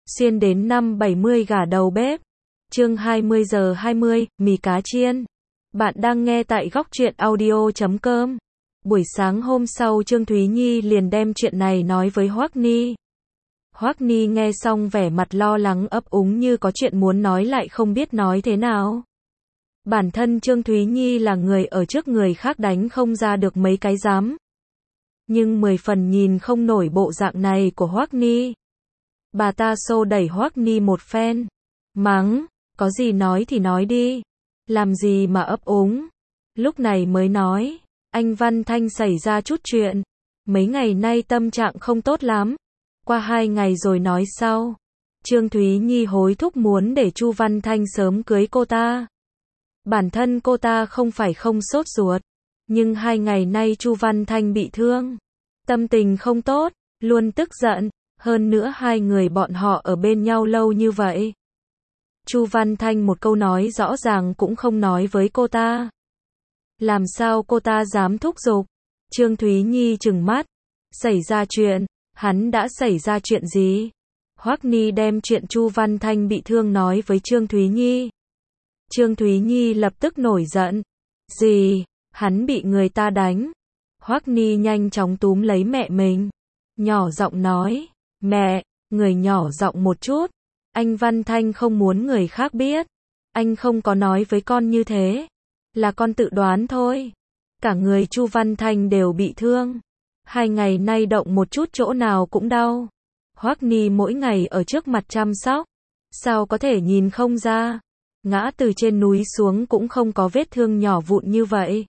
Xuyên đến năm 70 gả đầu bếp. Chương 20 giờ 20, mì cá chiên. Bạn đang nghe tại góc truyện audio.com. Buổi sáng hôm sau Trương Thúy Nhi liền đem chuyện này nói với Hoắc Ni. Hoắc Ni nghe xong vẻ mặt lo lắng ấp úng như có chuyện muốn nói lại không biết nói thế nào. Bản thân Trương Thúy Nhi là người ở trước người khác đánh không ra được mấy cái dám. Nhưng 10 phần nhìn không nổi bộ dạng này của Hoắc Ni. Bà ta xô đẩy Hoắc Ni một phen. Mắng, có gì nói thì nói đi. Làm gì mà ấp úng. Lúc này mới nói, anh Văn Thanh xảy ra chút chuyện. Mấy ngày nay tâm trạng không tốt lắm. Qua 2 ngày rồi nói sau. Trương Thúy Nhi hối thúc muốn để Chu Văn Thanh sớm cưới cô ta. Bản thân cô ta không phải không sốt ruột. Nhưng 2 ngày nay Chu Văn Thanh bị thương. Tâm tình không tốt, luôn tức giận. Hơn nữa 2 người bọn họ ở bên nhau lâu như vậy. Chu Văn Thanh một câu nói rõ ràng cũng không nói với cô ta. Làm sao cô ta dám thúc giục? Trương Thúy Nhi trừng mắt. Xảy ra chuyện, hắn đã xảy ra chuyện gì? Hoắc Ni đem chuyện Chu Văn Thanh bị thương nói với Trương Thúy Nhi. Trương Thúy Nhi lập tức nổi giận. Gì? Hắn bị người ta đánh. Hoắc Ni nhanh chóng túm lấy mẹ mình. Nhỏ giọng nói. Mẹ, người nhỏ giọng một chút. Anh Văn Thanh không muốn người khác biết. Anh không có nói với con như thế. Là con tự đoán thôi. Cả người Chu Văn Thanh đều bị thương. 2 ngày nay động một chút chỗ nào cũng đau. Hoắc Ni mỗi ngày ở trước mặt chăm sóc. Sao có thể nhìn không ra. Ngã từ trên núi xuống cũng không có vết thương nhỏ vụn như vậy.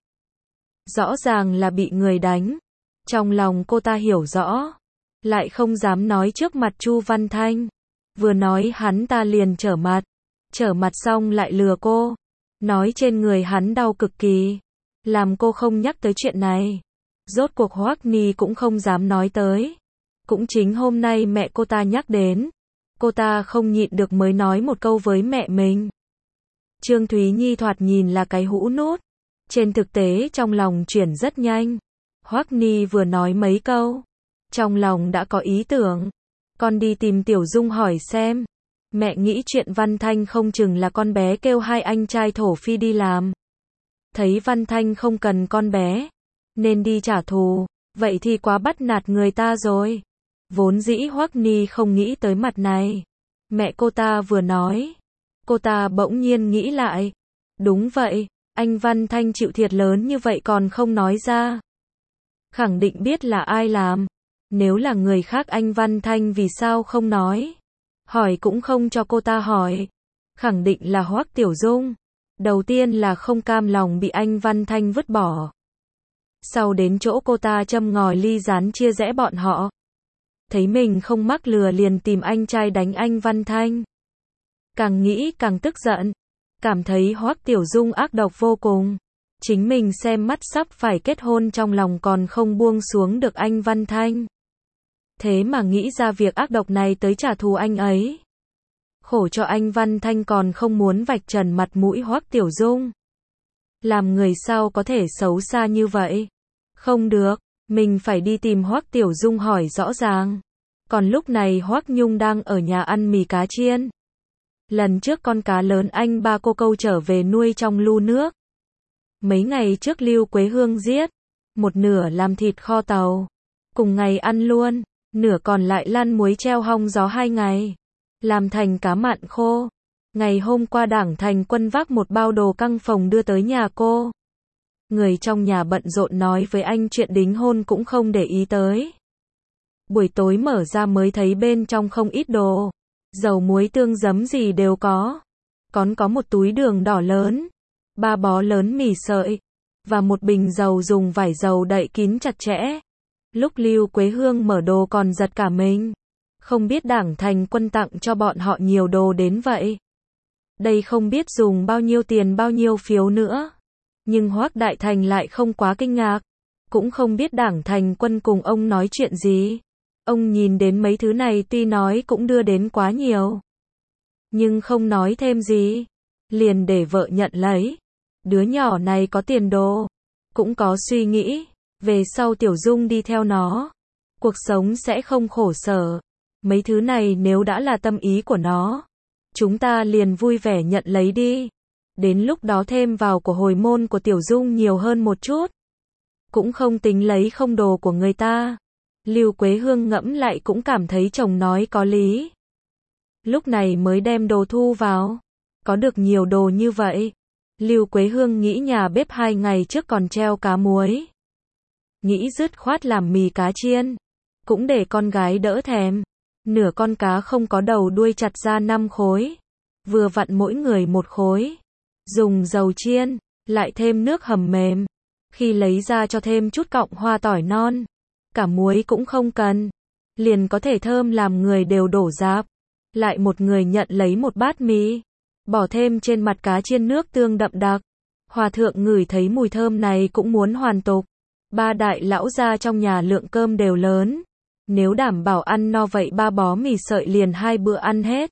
Rõ ràng là bị người đánh. Trong lòng cô ta hiểu rõ. Lại không dám nói trước mặt Chu Văn Thanh. Vừa nói hắn ta liền trở mặt. Trở mặt xong lại lừa cô. Nói trên người hắn đau cực kỳ. Làm cô không nhắc tới chuyện này. Rốt cuộc Hoắc Ni cũng không dám nói tới. Cũng chính hôm nay mẹ cô ta nhắc đến. Cô ta không nhịn được mới nói một câu với mẹ mình. Trương Thúy Nhi thoạt nhìn là cái hũ nút. Trên thực tế trong lòng chuyển rất nhanh. Hoắc Ni vừa nói mấy câu. Trong lòng đã có ý tưởng. Con đi tìm Tiểu Dung hỏi xem. Mẹ nghĩ chuyện Văn Thanh không chừng là con bé kêu 2 anh trai thổ phi đi làm. Thấy Văn Thanh không cần con bé. Nên đi trả thù. Vậy thì quá bắt nạt người ta rồi. Vốn dĩ Hoắc Ni không nghĩ tới mặt này. Mẹ cô ta vừa nói. Cô ta bỗng nhiên nghĩ lại. Đúng vậy. Anh Văn Thanh chịu thiệt lớn như vậy còn không nói ra. Khẳng định biết là ai làm. Nếu là người khác anh Văn Thanh vì sao không nói. Hỏi cũng không cho cô ta hỏi. Khẳng định là Hoắc Tiểu Dung. Đầu tiên là không cam lòng bị anh Văn Thanh vứt bỏ. Sau đến chỗ cô ta châm ngòi ly gián chia rẽ bọn họ. Thấy mình không mắc lừa liền tìm anh trai đánh anh Văn Thanh. Càng nghĩ càng tức giận. Cảm thấy Hoắc Tiểu Dung ác độc vô cùng. Chính mình xem mắt sắp phải kết hôn trong lòng còn không buông xuống được anh Văn Thanh. Thế mà nghĩ ra việc ác độc này tới trả thù anh ấy. Khổ cho anh Văn Thanh còn không muốn vạch trần mặt mũi Hoắc Tiểu Dung. Làm người sao có thể xấu xa như vậy? Không được, mình phải đi tìm Hoắc Tiểu Dung hỏi rõ ràng. Còn lúc này Hoắc Nhung đang ở nhà ăn mì cá chiên. Lần trước con cá lớn anh ba cô câu trở về nuôi trong lu nước. Mấy ngày trước Lưu Quế Hương giết. Một nửa làm thịt kho tàu. Cùng ngày ăn luôn. Nửa còn lại lăn muối treo hong gió 2 ngày. Làm thành cá mặn khô. Ngày hôm qua Đảng Thành Quân vác một bao đồ căng phòng đưa tới nhà cô. Người trong nhà bận rộn nói với anh chuyện đính hôn cũng không để ý tới. Buổi tối mở ra mới thấy bên trong không ít đồ. Dầu muối tương giấm gì đều có. Còn có một túi đường đỏ lớn. 3 bó lớn mì sợi. Và một bình dầu dùng vải dầu đậy kín chặt chẽ. Lúc Lưu Quế Hương mở đồ còn giật cả mình. Không biết Đảng Thành Quân tặng cho bọn họ nhiều đồ đến vậy. Đây không biết dùng bao nhiêu tiền bao nhiêu phiếu nữa. Nhưng Hoắc Đại Thành lại không quá kinh ngạc. Cũng không biết Đảng Thành Quân cùng ông nói chuyện gì. Ông nhìn đến mấy thứ này tuy nói cũng đưa đến quá nhiều. Nhưng không nói thêm gì. Liền để vợ nhận lấy. Đứa nhỏ này có tiền đồ. Cũng có suy nghĩ. Về sau Tiểu Dung đi theo nó. Cuộc sống sẽ không khổ sở. Mấy thứ này nếu đã là tâm ý của nó, chúng ta liền vui vẻ nhận lấy đi. Đến lúc đó thêm vào của hồi môn của Tiểu Dung nhiều hơn một chút. Cũng không tính lấy không đồ của người ta. Lưu Quế Hương ngẫm lại cũng cảm thấy chồng nói có lý. Lúc này mới đem đồ thu vào. Có được nhiều đồ như vậy. Lưu Quế Hương nghĩ nhà bếp 2 ngày trước còn treo cá muối. Nghĩ dứt khoát làm mì cá chiên. Cũng để con gái đỡ thèm. Nửa con cá không có đầu đuôi chặt ra 5 khối. Vừa vặn mỗi người 1 khối. Dùng dầu chiên, lại thêm nước hầm mềm. Khi lấy ra cho thêm chút cọng hoa tỏi non. Cả muối cũng không cần. Liền có thể thơm làm người đều đổ rạp. Lại một người nhận lấy một bát mì. Bỏ thêm trên mặt cá chiên nước tương đậm đặc. Hòa thượng ngửi thấy mùi thơm này cũng muốn hoàn tục. 3 đại lão gia trong nhà lượng cơm đều lớn. Nếu đảm bảo ăn no vậy 3 bó mì sợi liền 2 bữa ăn hết.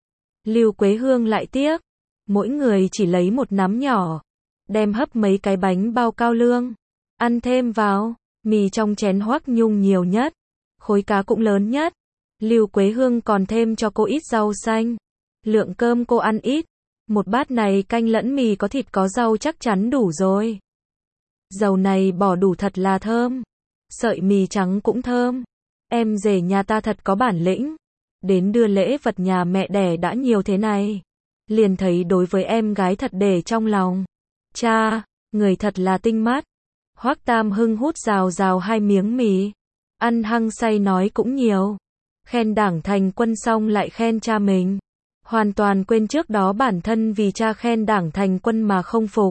Lưu Quế Hương lại tiếc. Mỗi người chỉ lấy một nắm nhỏ. Đem hấp mấy cái bánh bao cao lương. Ăn thêm vào. Mì trong chén Hoắc Nhung nhiều nhất. Khối cá cũng lớn nhất. Lưu Quế Hương còn thêm cho cô ít rau xanh. Lượng cơm cô ăn ít. Một bát này canh lẫn mì có thịt có rau chắc chắn đủ rồi. Dầu này bỏ đủ thật là thơm. Sợi mì trắng cũng thơm. Em rể nhà ta thật có bản lĩnh. Đến đưa lễ vật nhà mẹ đẻ đã nhiều thế này. Liền thấy đối với em gái thật để trong lòng. Cha, người thật là tinh mắt. Hoắc Tam Hưng hút rào rào 2 miếng mì. Ăn hăng say nói cũng nhiều. Khen Đảng Thành Quân xong lại khen cha mình. Hoàn toàn quên trước đó bản thân vì cha khen Đảng Thành Quân mà không phục.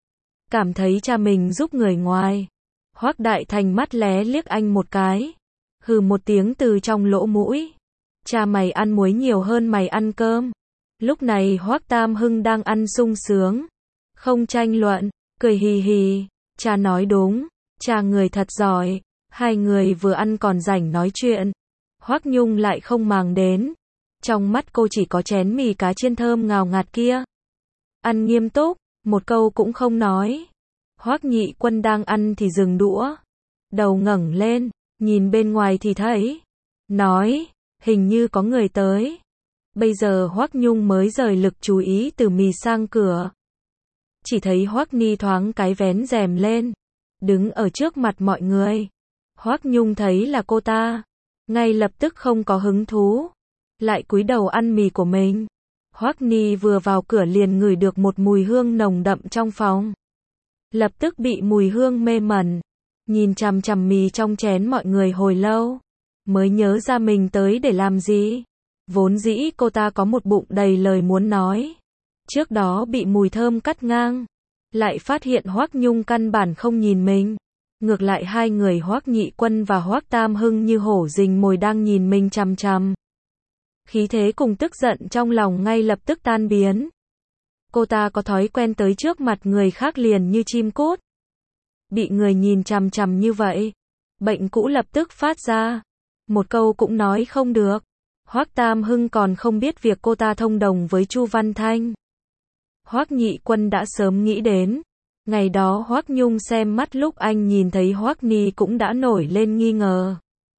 Cảm thấy cha mình giúp người ngoài. Hoắc Đại Thành mắt lé liếc anh một cái. Hừ một tiếng từ trong lỗ mũi. Cha mày ăn muối nhiều hơn mày ăn cơm. Lúc này Hoắc Tam Hưng đang ăn sung sướng. Không tranh luận, cười hì hì. Cha nói đúng, cha người thật giỏi. 2 người vừa ăn còn rảnh nói chuyện. Hoắc Nhung lại không màng đến. Trong mắt cô chỉ có chén mì cá chiên thơm ngào ngạt kia. Ăn nghiêm túc, một câu cũng không nói. Hoắc Nhị Quân đang ăn thì dừng đũa. Đầu ngẩng lên, nhìn bên ngoài thì thấy. Nói, hình như có người tới. Bây giờ Hoắc Nhung mới rời lực chú ý từ mì sang cửa. Chỉ thấy Hoắc Ni thoáng cái vén rèm lên. Đứng ở trước mặt mọi người. Hoắc Nhung thấy là cô ta. Ngay lập tức không có hứng thú. Lại cúi đầu ăn mì của mình. Hoắc Ni vừa vào cửa liền ngửi được một mùi hương nồng đậm trong phòng. Lập tức bị mùi hương mê mẩn. Nhìn chằm chằm mì trong chén mọi người hồi lâu. Mới nhớ ra mình tới để làm gì. Vốn dĩ cô ta có một bụng đầy lời muốn nói. Trước đó bị mùi thơm cắt ngang. Lại phát hiện Hoắc Nhung căn bản không nhìn mình. Ngược lại 2 người Hoắc Nhị Quân và Hoắc Tam Hưng như hổ rình mồi đang nhìn mình chằm chằm. Khí thế cùng tức giận trong lòng ngay lập tức tan biến. Cô ta có thói quen tới trước mặt người khác liền như chim cút. Bị người nhìn chằm chằm như vậy. Bệnh cũ lập tức phát ra. Một câu cũng nói không được. Hoắc Tam Hưng còn không biết việc cô ta thông đồng với Chu Văn Thanh. Hoắc Nhị Quân đã sớm nghĩ đến. Ngày đó Hoắc Nhung xem mắt lúc anh nhìn thấy Hoắc Ni cũng đã nổi lên nghi ngờ.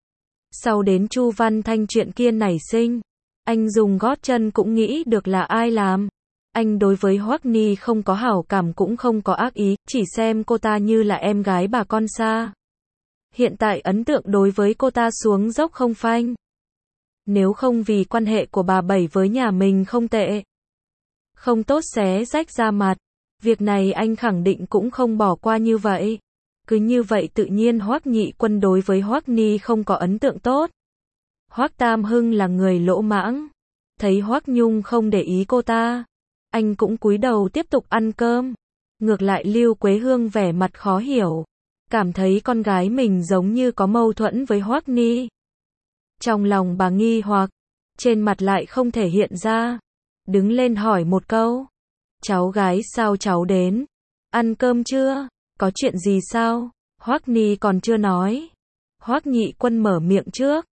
Sau đến Chu Văn Thanh chuyện kia nảy sinh. Anh dùng gót chân cũng nghĩ được là ai làm. Anh đối với Hoắc Ni không có hảo cảm cũng không có ác ý, chỉ xem cô ta như là em gái bà con xa. Hiện tại ấn tượng đối với cô ta xuống dốc không phanh. Nếu không vì quan hệ của bà Bảy với nhà mình không tệ. Không tốt xé rách ra mặt. Việc này anh khẳng định cũng không bỏ qua như vậy. Cứ như vậy tự nhiên Hoắc Nhị Quân đối với Hoắc Ni không có ấn tượng tốt. Hoắc Tam Hưng là người lỗ mãng. Thấy Hoắc Nhung không để ý cô ta. Anh cũng cúi đầu tiếp tục ăn cơm. Ngược lại Lưu Quế Hương vẻ mặt khó hiểu. Cảm thấy con gái mình giống như có mâu thuẫn với Hoắc Ni. Trong lòng bà nghi hoặc. Trên mặt lại không thể hiện ra. Đứng lên hỏi một câu. Cháu gái sao cháu đến? Ăn cơm chưa? Có chuyện gì sao? Hoắc Ni còn chưa nói. Hoắc Nhị Quân mở miệng trước.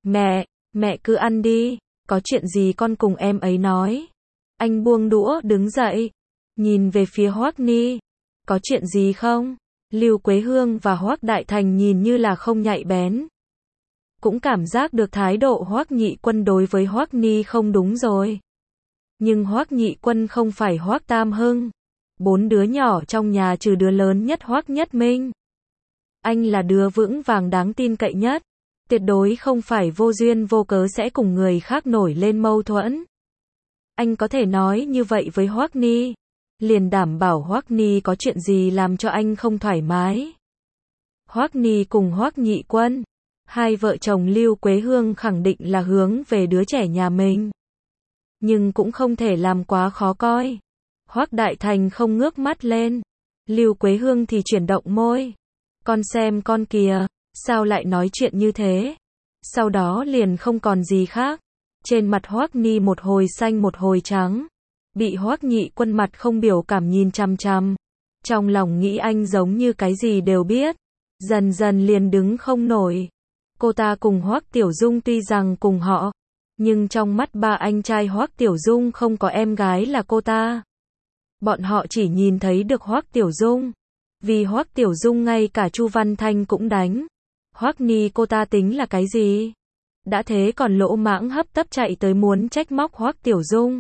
Mẹ cứ ăn đi. Có chuyện gì con cùng em ấy nói. Anh buông đũa đứng dậy. Nhìn về phía Hoắc Ni. Có chuyện gì không? Lưu Quế Hương và Hoắc Đại Thành nhìn như là không nhạy bén. cũng cảm giác được thái độ Hoắc Nhị Quân đối với Hoắc Ni không đúng rồi. Nhưng Hoắc Nhị Quân không phải Hoắc Tam Hưng. 4 đứa nhỏ trong nhà trừ đứa lớn nhất Hoắc Nhất Minh. Anh là đứa vững vàng đáng tin cậy nhất. Tuyệt đối không phải vô duyên vô cớ sẽ cùng người khác nổi lên mâu thuẫn. Anh có thể nói như vậy với Hoắc Ni. Liền đảm bảo Hoắc Ni có chuyện gì làm cho anh không thoải mái. Hoắc Ni cùng Hoắc Nhị Quân. Hai vợ chồng Lưu Quế Hương khẳng định là hướng về đứa trẻ nhà mình. Nhưng cũng không thể làm quá khó coi. Hoắc Đại Thành không ngước mắt lên. Lưu Quế Hương thì chuyển động môi. Con xem con kìa, sao lại nói chuyện như thế? Sau đó liền không còn gì khác. Trên mặt Hoắc Ni một hồi xanh một hồi trắng. Bị Hoắc Nhị Quân mặt không biểu cảm nhìn chằm chằm. Trong lòng nghĩ anh giống như cái gì đều biết. Dần dần liền đứng không nổi. Cô ta cùng Hoắc Tiểu Dung tuy rằng cùng họ, nhưng trong mắt ba anh trai Hoắc Tiểu Dung không có em gái là cô ta. Bọn họ chỉ nhìn thấy được Hoắc Tiểu Dung. Vì Hoắc Tiểu Dung ngay cả Chu Văn Thanh cũng đánh. Hoắc Ni cô ta tính là cái gì? Đã thế còn lỗ mãng hấp tấp chạy tới muốn trách móc Hoắc Tiểu Dung.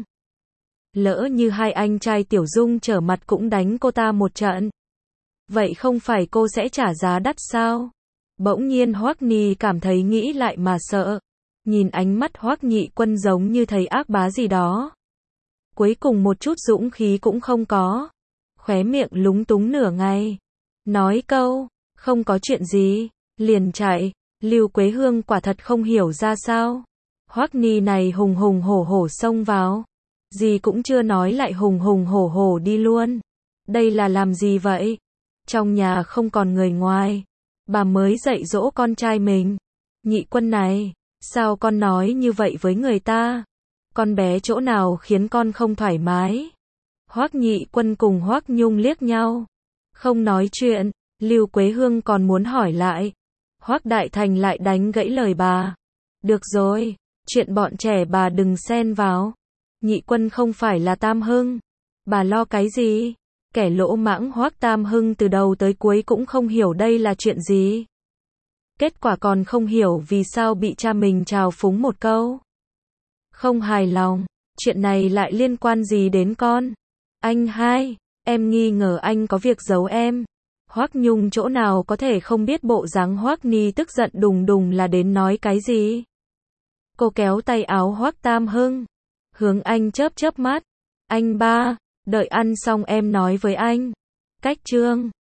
Lỡ như hai anh trai Tiểu Dung trở mặt cũng đánh cô ta một trận. Vậy không phải cô sẽ trả giá đắt sao? Bỗng nhiên Hoắc Ni cảm thấy nghĩ lại mà sợ. Nhìn ánh mắt Hoắc Nhị Quân giống như thấy ác bá gì đó. Cuối cùng một chút dũng khí cũng không có. Khóe miệng lúng túng nửa ngày. Nói câu, không có chuyện gì, liền chạy. Lưu Quế Hương quả thật không hiểu ra sao. Hoắc Ni này hùng hùng hổ hổ xông vào. Gì cũng chưa nói lại hùng hùng hổ hổ đi luôn. Đây là làm gì vậy? Trong nhà không còn người ngoài. Bà mới dạy dỗ con trai mình. Nhị Quân này, sao con nói như vậy với người ta? Con bé chỗ nào khiến con không thoải mái? Hoắc Nhị Quân cùng Hoắc Nhung liếc nhau. Không nói chuyện, Lưu Quế Hương còn muốn hỏi lại. Hoắc Đại Thành lại đánh gãy lời bà. Được rồi, chuyện bọn trẻ bà đừng xen vào. Nhị Quân không phải là Tam Hưng. Bà lo cái gì? Kẻ lỗ mãng Hoắc Tam Hưng từ đầu tới cuối cũng không hiểu đây là chuyện gì. Kết quả còn không hiểu vì sao bị cha mình trào phúng một câu. Không hài lòng, chuyện này lại liên quan gì đến con? Anh hai, em nghi ngờ anh có việc giấu em. Hoắc Nhung chỗ nào có thể không biết bộ dáng Hoắc Ni tức giận đùng đùng là đến nói cái gì. Cô kéo tay áo Hoắc Tam Hưng, hướng anh chớp chớp mắt. Anh ba, đợi ăn xong em nói với anh. Cách chương